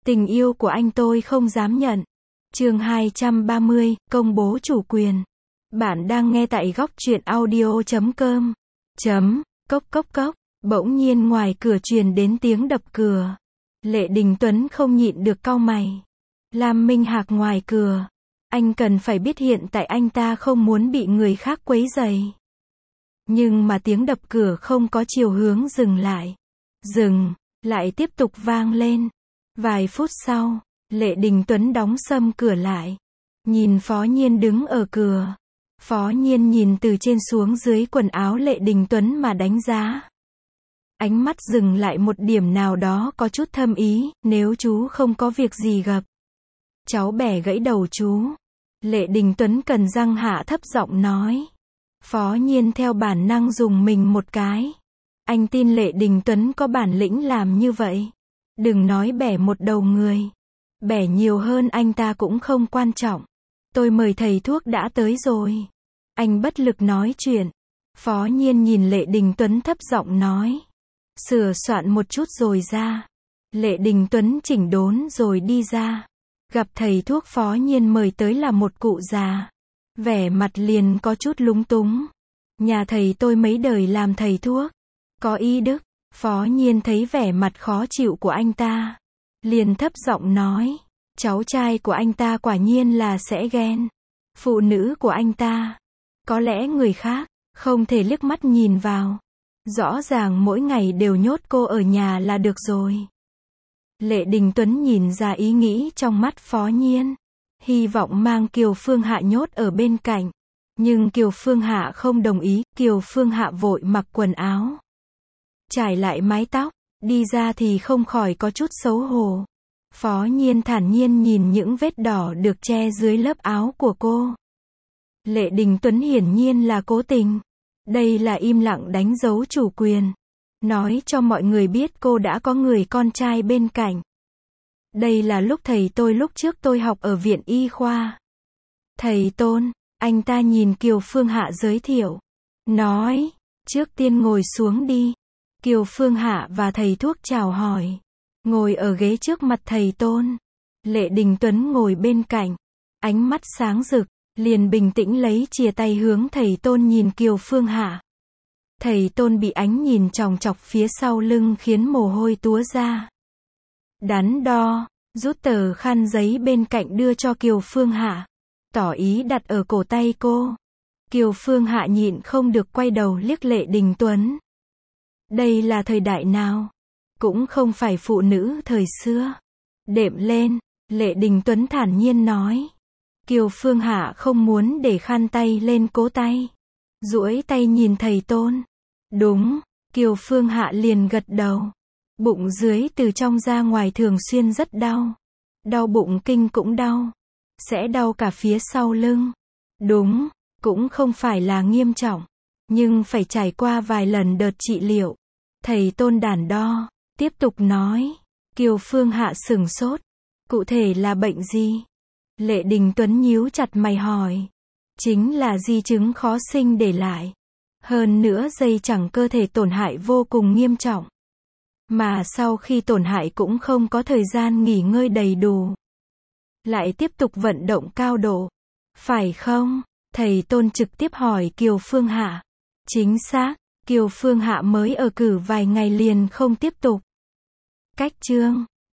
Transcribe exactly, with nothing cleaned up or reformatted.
Tình yêu của anh tôi không dám nhận. Chương hai trăm ba mươi, công bố chủ quyền. Bạn đang nghe tại góc truyện audio chấm com. Chấm, cốc cốc cốc. Bỗng nhiên ngoài cửa truyền đến tiếng đập cửa. Lệ Đình Tuấn không nhịn được cau mày. Lam Minh Hạc ngoài cửa. Anh cần phải biết hiện tại anh ta không muốn bị người khác quấy rầy. Nhưng mà tiếng đập cửa không có chiều hướng dừng lại. Dừng, lại tiếp tục vang lên. Vài phút sau, Lệ Đình Tuấn đóng sầm cửa lại. Nhìn Phó Nhiên đứng ở cửa. Phó Nhiên nhìn từ trên xuống dưới quần áo Lệ Đình Tuấn mà đánh giá. Ánh mắt dừng lại một điểm nào đó có chút thâm ý, nếu chú không có việc gì gặp. Cháu bẻ gãy đầu chú. Lệ Đình Tuấn cần răng hạ thấp giọng nói. Phó Nhiên theo bản năng dùng mình một cái. Anh tin Lệ Đình Tuấn có bản lĩnh làm như vậy. Đừng nói bẻ một đầu người. Bẻ nhiều hơn anh ta cũng không quan trọng. Tôi mời thầy thuốc đã tới rồi. Anh bất lực nói chuyện. Phó Nhiên nhìn Lệ Đình Tuấn thấp giọng nói. Sửa soạn một chút rồi ra. Lệ Đình Tuấn chỉnh đốn rồi đi ra. Gặp thầy thuốc Phó Nhiên mời tới là một cụ già. Vẻ mặt liền có chút lúng túng. Nhà thầy tôi mấy đời làm thầy thuốc. Có y đức. Phó Nhiên thấy vẻ mặt khó chịu của anh ta. Liền thấp giọng nói. Cháu trai của anh ta quả nhiên là sẽ ghen. Phụ nữ của anh ta. Có lẽ người khác, không thể liếc mắt nhìn vào. Rõ ràng mỗi ngày đều nhốt cô ở nhà là được rồi. Lệ Đình Tuấn nhìn ra ý nghĩ trong mắt Phó Nhiên. Hy vọng mang Kiều Phương Hạ nhốt ở bên cạnh. Nhưng Kiều Phương Hạ không đồng ý. Kiều Phương Hạ vội mặc quần áo. Trải lại mái tóc. Đi ra thì không khỏi có chút xấu hổ. Phó Nhiên thản nhiên nhìn những vết đỏ được che dưới lớp áo của cô. Lệ Đình Tuấn hiển nhiên là cố tình. Đây là im lặng đánh dấu chủ quyền. Nói cho mọi người biết cô đã có người con trai bên cạnh. Đây là lúc thầy tôi lúc trước tôi học ở viện y khoa. Thầy Tôn, anh ta nhìn Kiều Phương Hạ giới thiệu. Nói, trước tiên ngồi xuống đi. Kiều Phương Hạ và thầy thuốc chào hỏi. Ngồi ở ghế trước mặt thầy Tôn. Lệ Đình Tuấn ngồi bên cạnh. Ánh mắt sáng rực, liền bình tĩnh lấy chìa tay hướng thầy Tôn nhìn Kiều Phương Hạ. Thầy Tôn bị ánh nhìn chòng chọc phía sau lưng khiến mồ hôi túa ra. Đắn đo, rút tờ khăn giấy bên cạnh đưa cho Kiều Phương Hạ. Tỏ ý đặt ở cổ tay cô. Kiều Phương Hạ nhịn không được quay đầu liếc Lệ Đình Tuấn. Đây là thời đại nào? Cũng không phải phụ nữ thời xưa. Đệm lên, Lệ Đình Tuấn thản nhiên nói. Kiều Phương Hạ không muốn để khăn tay lên cố tay. Duỗi tay nhìn thầy Tôn. Đúng, Kiều Phương Hạ liền gật đầu. Bụng dưới từ trong ra ngoài thường xuyên rất đau. Đau bụng kinh cũng đau. Sẽ đau cả phía sau lưng. Đúng, cũng không phải là nghiêm trọng. Nhưng phải trải qua vài lần đợt trị liệu. Thầy Tôn đắn đo, tiếp tục nói. Kiều Phương Hạ sửng sốt. Cụ thể là bệnh gì? Lệ Đình Tuấn nhíu chặt mày hỏi. Chính là di chứng khó sinh để lại. Hơn nữa dây chằng cơ thể tổn hại vô cùng nghiêm trọng. Mà sau khi tổn hại cũng không có thời gian nghỉ ngơi đầy đủ. Lại tiếp tục vận động cao độ. Phải không? Thầy Tôn trực tiếp hỏi Kiều Phương Hạ. Chính xác, Kiều Phương Hạ mới ở cử vài ngày liền không tiếp tục. Cách chương